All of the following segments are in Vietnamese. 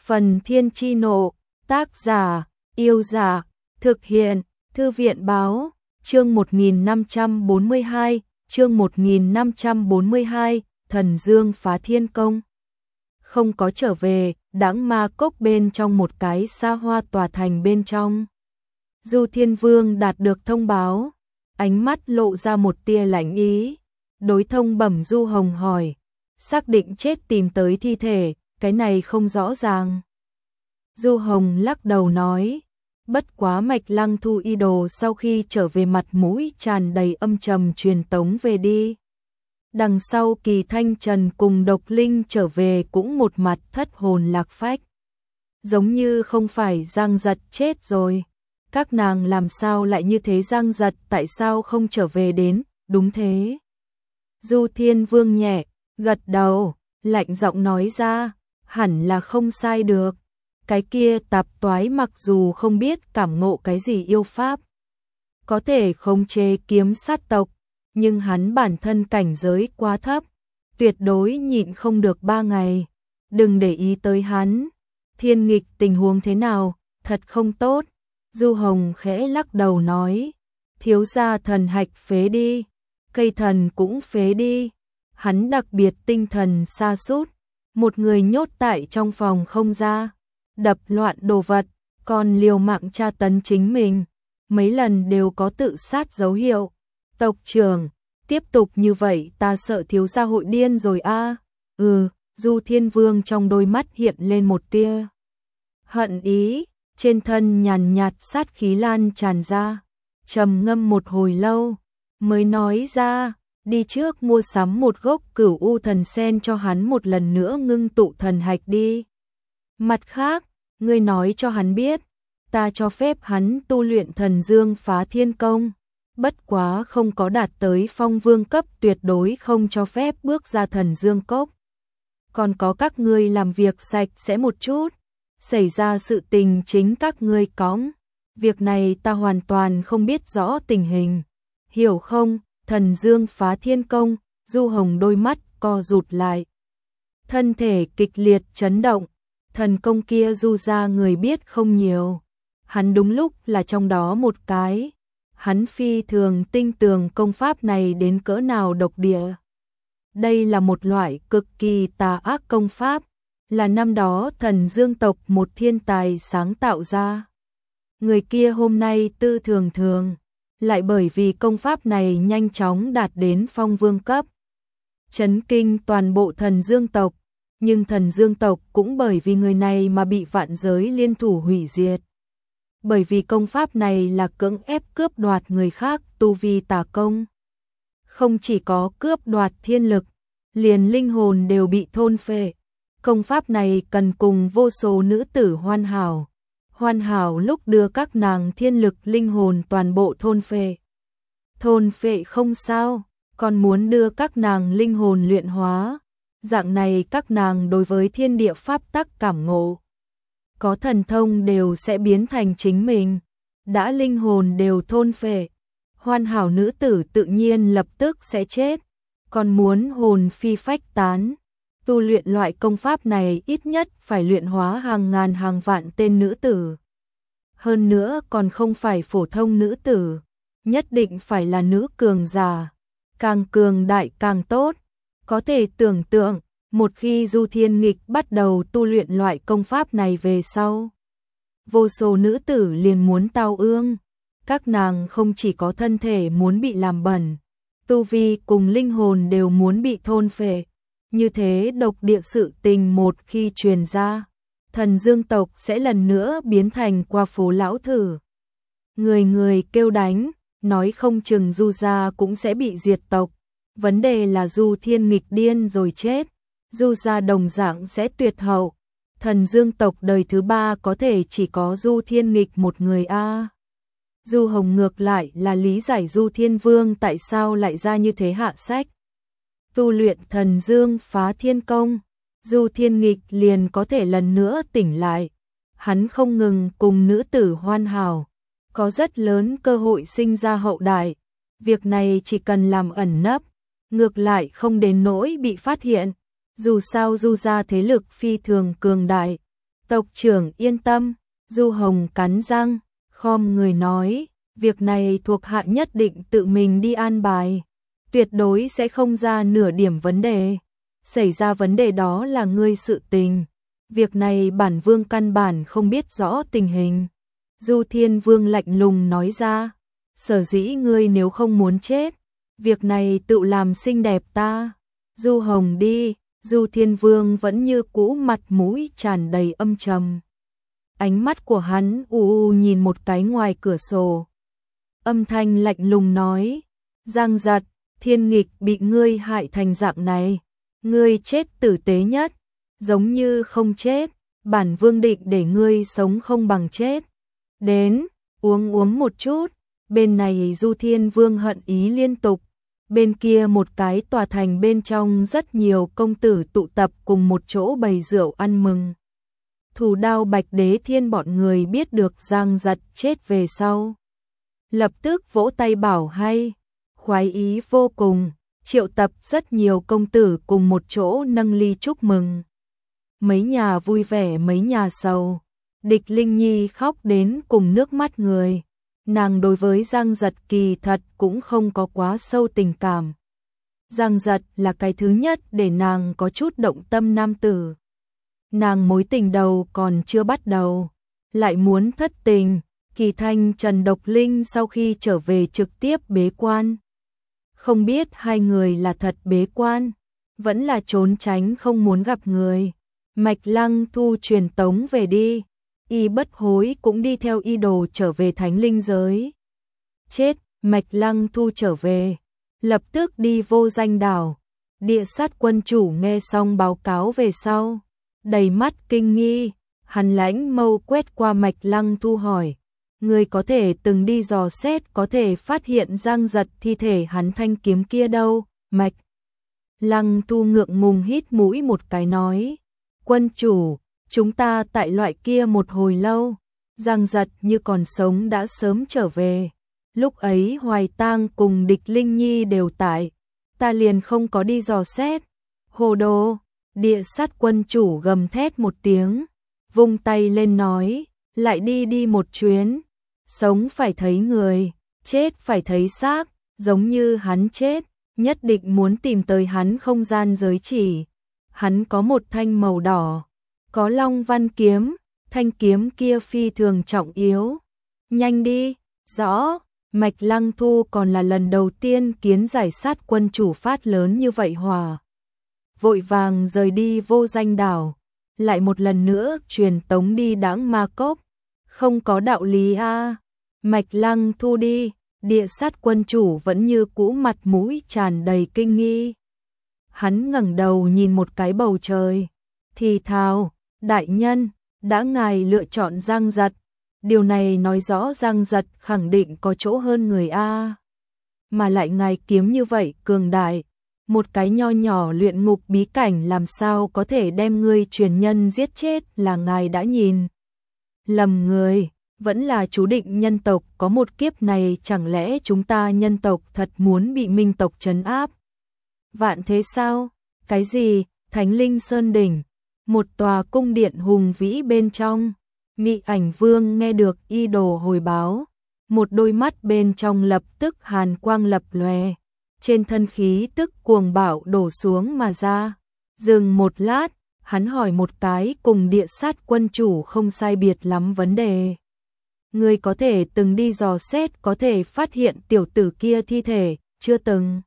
Phần Thiên Chi Nộ, tác giả, Yêu Giả, thực hiện, Thư viện Báo, chương 1542, Thần Dương Phá Thiên Công. Không có trở về, đãng ma cốc bên trong một cái xa hoa tòa thành bên trong. Du Thiên Vương đạt được thông báo, ánh mắt lộ ra một tia lạnh ý, đối Thông Bẩm Du Hồng hỏi, xác định chết tìm tới thi thể, cái này không rõ ràng. Du Hồng lắc đầu nói, bất quá Mạch Lăng Thu y đồ sau khi trở về mặt mũi tràn đầy âm trầm truyền tống về đi. Đằng sau Kỳ Thanh Trần cùng Độc Linh trở về cũng một mặt thất hồn lạc phách. Giống như không phải Giang Giật chết rồi. Các nàng làm sao lại như thế, Giang Giật tại sao không trở về đến, đúng thế. Du Thiên Vương nhẹ, gật đầu, lạnh giọng nói ra, hẳn là không sai được. Cái kia tạp toái mặc dù không biết cảm ngộ cái gì yêu pháp, có thể khống chế kiếm sát tộc, nhưng hắn bản thân cảnh giới quá thấp, tuyệt đối nhịn không được 3 ngày. Đừng để ý tới hắn. Thiên Nghịch tình huống thế nào, thật không tốt. Du Hồng khẽ lắc đầu nói, thiếu gia thần hạch phế đi, cây thần cũng phế đi. Hắn đặc biệt tinh thần sa sút, một người nhốt tại trong phòng không ra, đập loạn đồ vật, còn liều mạng tra tấn chính mình, mấy lần đều có tự sát dấu hiệu. Tộc trưởng, tiếp tục như vậy ta sợ thiếu gia hội điên rồi a. Du Thiên Vương trong đôi mắt hiện lên một tia hận ý, trên thân nhàn nhạt sát khí lan tràn ra, trầm ngâm một hồi lâu, mới nói ra, đi trước mua sắm một gốc Cửu U thần sen cho hắn một lần nữa ngưng tụ thần hạch đi. Mặt khác, ngươi nói cho hắn biết, ta cho phép hắn tu luyện Thần Dương Phá Thiên Công, bất quá không có đạt tới Phong Vương cấp tuyệt đối không cho phép bước ra Thần Dương Cốc. Còn có các ngươi làm việc sạch sẽ một chút, xảy ra sự tình chính các ngươi cõng. Việc này ta hoàn toàn không biết rõ tình hình, hiểu không? Thần Dương Phá Thiên Công, Du Hồng đôi mắt co rụt lại, thân thể kịch liệt chấn động. Thần công kia Du gia người biết không nhiều, hắn đúng lúc là trong đó một cái. Hắn phi thường tinh tường công pháp này đến cỡ nào độc địa. Đây là một loại cực kỳ tà ác công pháp, là năm đó Thần Dương tộc một thiên tài sáng tạo ra. Người kia hôm nay tư thường thường, lại bởi vì công pháp này nhanh chóng đạt đến Phong Vương cấp, chấn kinh toàn bộ Thần Dương tộc, nhưng Thần Dương tộc cũng bởi vì người này mà bị vạn giới liên thủ hủy diệt. Bởi vì công pháp này là cưỡng ép cướp đoạt người khác tu vi tà công. Không chỉ có cướp đoạt thiên lực, liền linh hồn đều bị thôn phệ. Công pháp này cần cùng vô số nữ tử hoàn hảo lúc đưa các nàng thiên lực linh hồn toàn bộ thôn phệ. Thôn phệ không sao, còn muốn đưa các nàng linh hồn luyện hóa. Dạng này các nàng đối với thiên địa pháp tắc cảm ngộ, có thần thông đều sẽ biến thành chính mình. Đã linh hồn đều thôn phệ, hoàn hảo nữ tử tự nhiên lập tức sẽ chết, còn muốn hồn phi phách tán. Tu luyện loại công pháp này ít nhất phải luyện hóa hàng ngàn hàng vạn tên nữ tử. Hơn nữa còn không phải phổ thông nữ tử, nhất định phải là nữ cường giả, càng cường đại càng tốt. Có thể tưởng tượng, một khi Du Thiên Nghịch bắt đầu tu luyện loại công pháp này về sau, vô số nữ tử liền muốn tao ương. Các nàng không chỉ có thân thể muốn bị làm bẩn, tu vi cùng linh hồn đều muốn bị thôn phệ. Như thế độc địa sự tình một khi truyền ra, Thần Dương tộc sẽ lần nữa biến thành qua phố lão thử. Người người kêu đánh, nói không chừng Du gia cũng sẽ bị diệt tộc. Vấn đề là Du Thiên Nghịch điên rồi chết, Du gia đồng dạng sẽ tuyệt hậu. Thần Dương tộc đời thứ 3 có thể chỉ có Du Thiên Nghịch một người a. Du Hồng ngược lại là lý giải Du Thiên Vương tại sao lại ra như thế hạ sách. Tu luyện Thần Dương Phá Thiên Công, Du Thiên Nghịch liền có thể lần nữa tỉnh lại. Hắn không ngừng cùng nữ tử hoàn hảo, có rất lớn cơ hội sinh ra hậu đại. Việc này chỉ cần làm ẩn nấp, ngược lại không đến nỗi bị phát hiện. Dù sao Du gia thế lực phi thường cường đại, Tộc trưởng yên tâm, Du Hồng cắn răng, khom người nói, việc này thuộc hạ nhất định tự mình đi an bài, tuyệt đối sẽ không ra nửa điểm vấn đề. Xảy ra vấn đề đó là ngươi sự tình, việc này bản vương căn bản không biết rõ tình hình. Du Thiên Vương lạnh lùng nói ra, sở dĩ ngươi nếu không muốn chết, việc này tự làm xinh đẹp ta. Du Hồng đi, Du Thiên Vương vẫn như cũ mặt mũi tràn đầy âm trầm. Ánh mắt của hắn u nhìn một cái ngoài cửa sổ. Âm thanh lạnh lùng nói, Giang Giật, Thiên Nghịch bị ngươi hại thành dạng này, ngươi chết tử tế nhất, giống như không chết, bản vương định để ngươi sống không bằng chết. Đến, uống một chút, bên này Du Thiên Vương hận ý liên tục, bên kia một cái tòa thành bên trong rất nhiều công tử tụ tập cùng một chỗ bày rượu ăn mừng. Thủ Đao Bạch Đế Thiên bọn người biết được Giang Giật chết về sau, lập tức vỗ tay bảo hay, khoái ý vô cùng, triệu tập rất nhiều công tử cùng một chỗ nâng ly chúc mừng. Mấy nhà vui vẻ mấy nhà sầu, Địch Linh Nhi khóc đến cùng nước mắt người. Nàng đối với Giang Giật kỳ thật cũng không có quá sâu tình cảm. Giang Giật là cái thứ nhất để nàng có chút động tâm nam tử. Nàng mối tình đầu còn chưa bắt đầu, lại muốn thất tình. Kỳ Thanh Trần Độc Linh sau khi trở về trực tiếp bế quan. Không biết hai người là thật bế quan, vẫn là trốn tránh không muốn gặp người. Mạch Lăng Thu truyền tống về đi, Y Bất Hối cũng đi theo Y Đồ trở về Thánh Linh giới. Chết, Mạch Lăng Thu trở về, lập tức đi Vô Danh đảo. Địa Sát quân chủ nghe xong báo cáo về sau, đầy mắt kinh nghi, hắn lãnh mâu quét qua Mạch Lăng Thu hỏi, người có thể từng đi dò xét có thể phát hiện Giang Giật thi thể hắn thanh kiếm kia đâu? Mạch Lăng Thu ngượng ngùng hít mũi một cái nói, quân chủ, chúng ta tại loại kia một hồi lâu, Giang Giật như còn sống đã sớm trở về. Lúc ấy Hoài Tang cùng Địch Linh Nhi đều tại, ta liền không có đi dò xét. Hồ đồ, Địa Sát quân chủ gầm thét một tiếng, vung tay lên nói, lại đi một chuyến, sống phải thấy người, chết phải thấy xác, giống như hắn chết, nhất định muốn tìm tới hắn không gian giới chỉ. Hắn có một thanh màu đỏ, có long văn kiếm, thanh kiếm kia phi thường trọng yếu. Nhanh đi, rõ, Mạch Lăng Thu còn là lần đầu tiên kiến giải sát quân chủ phát lớn như vậy hòa. Vội vàng rời đi Vô Danh đảo, lại một lần nữa truyền tống đi Đãng Ma Cốc. Không có đạo lý a. Mạch Lăng Thu đi, Địa Sát quân chủ vẫn như cũ mặt mũi tràn đầy kinh nghi. Hắn ngẩng đầu nhìn một cái bầu trời, thì thào, đại nhân, đã ngài lựa chọn Giang Giật, điều này nói rõ Giang Giật khẳng định có chỗ hơn người a. Mà lại ngài kiếm như vậy cường đại, một cái nho nhỏ luyện ngục bí cảnh làm sao có thể đem ngươi truyền nhân giết chết, là ngài đã nhìn lầm người, vẫn là chú định nhân tộc có một kiếp này, chẳng lẽ chúng ta nhân tộc thật muốn bị minh tộc trấn áp? Vạn thế sao? Cái gì? Thánh Linh Sơn đỉnh, một tòa cung điện hùng vĩ bên trong, Mị Ảnh Vương nghe được Y Đồ hồi báo, một đôi mắt bên trong lập tức hàn quang lập lòe, trên thân khí tức cuồng bạo đổ xuống mà ra. Dừng một lát, hắn hỏi một cái cùng Địa Sát quân chủ không sai biệt lắm vấn đề. Người có thể từng đi dò xét có thể phát hiện tiểu tử kia thi thể, chưa từng.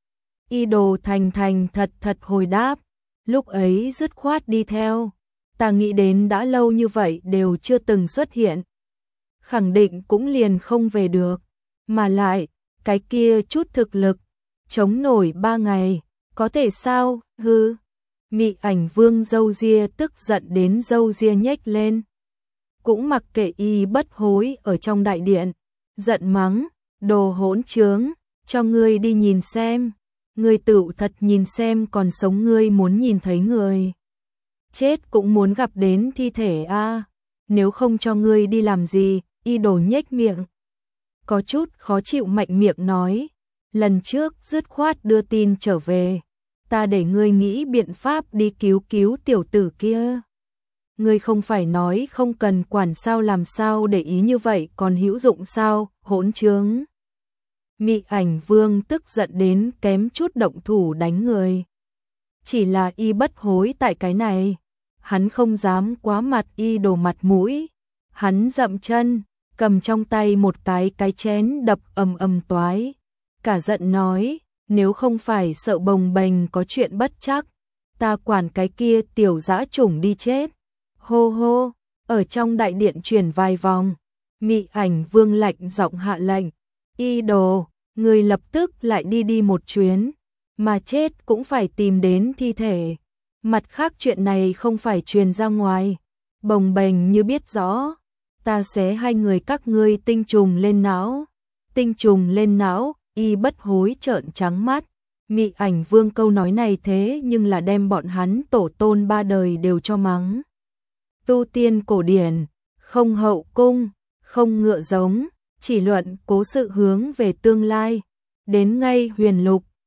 Y Đồ thành thật hồi đáp, lúc ấy dứt khoát đi theo, ta nghĩ đến đã lâu như vậy đều chưa từng xuất hiện, khẳng định cũng liền không về được, mà lại, cái kia chút thực lực, chống nổi 3 ngày, có thể sao, hư. Mị Ảnh Vương râu ria tức giận đến râu ria nhếch lên, cũng mặc kệ Y Bất Hối ở trong đại điện, giận mắng, đồ hỗn trướng, cho ngươi đi nhìn xem, ngươi tự thật nhìn xem, còn sống ngươi muốn nhìn thấy người chết cũng muốn gặp đến thi thể a. Nếu không cho ngươi đi làm gì? Y Đồ nhếch miệng, có chút khó chịu mạnh miệng nói, lần trước dứt khoát đưa tin trở về, ta để ngươi nghĩ biện pháp đi cứu tiểu tử kia. ngươi không phải nói không cần quản sao, làm sao để ý như vậy còn hữu dụng sao, hỗn trướng. Mị Ảnh Vương tức giận đến kém chút động thủ đánh người. Chỉ là y bất hối tại cái này, hắn không dám quá mặt y đổ mặt mũi. Hắn dậm chân, cầm trong tay một cái chén đập ầm ầm toái. Cả giận nói, nếu không phải sợ bồng bềnh có chuyện bất chắc, ta quản cái kia tiểu dã chủng đi chết. Hô hô, ở trong đại điện chuyển vài vòng, Mị Ảnh Vương lạnh giọng hạ lệnh, y đồ, người lập tức lại đi một chuyến, mà chết cũng phải tìm đến thi thể. Mặt khác chuyện này không phải truyền ra ngoài, bồng bềnh như biết rõ, ta xé hai người các ngươi tinh trùng lên não. Tinh trùng lên não, y bất hối trợn trắng mắt. Mị Ảnh Vương câu nói này thế nhưng là đem bọn hắn tổ tôn ba đời đều cho mắng. Tu tiên cổ điển, không hậu cung, không ngựa giống, chỉ luận cố sự hướng về tương lai. Đến ngay huyền lục,